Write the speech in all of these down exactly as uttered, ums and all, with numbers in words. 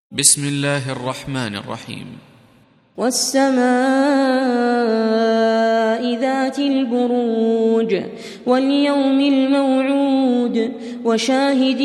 بسم الله الرحمن الرحيم. والسماء ذات البروج واليوم الموعود وشاهد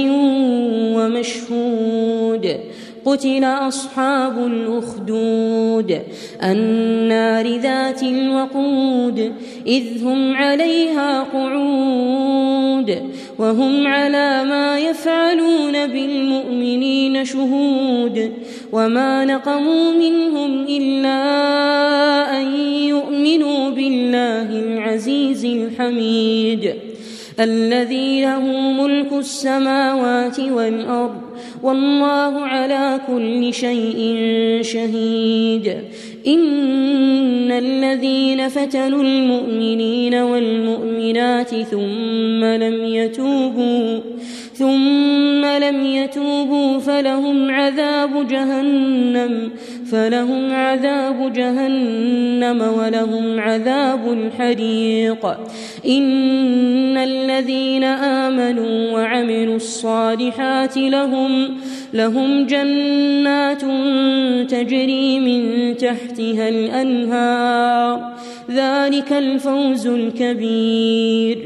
ومشهود قتل أصحاب الأخدود النار ذات الوقود إذ هم عليها قعود وهم على ما يفعلون بالمؤمنين شهود وما نقموا منهم إلا أن يؤمنوا بالله العزيز الحميد الذي له ملك السماوات والأرض والله على كل شيء شهيد. إن الذين فتنوا المؤمنين والمؤمنات ثم لم يتوبوا ثم لم يتوبوا فلهم عذاب جهنم فلهم عذاب جهنم ولهم عذاب الحريق. إن الذين آمنوا وعملوا الصالحات لهم لهم جنات تجري من تحتها الأنهار ذلك الفوز الكبير.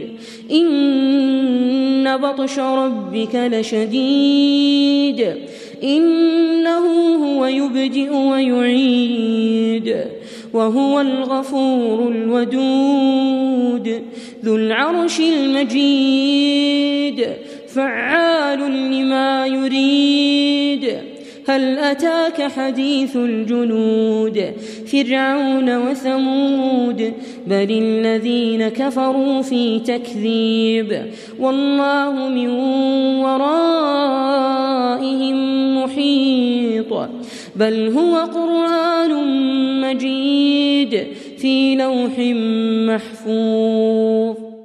إن بطش ربك لشديد إنه هو يبدئ ويعيد وهو الغفور الودود ذو العرش المجيد فعال لما يريد. هل أتاك حديث الجنود فرعون وثمود بل الذين كفروا في تكذيب والله من ورائهم محيط بل هو قرآن مجيد في لوح محفوظ.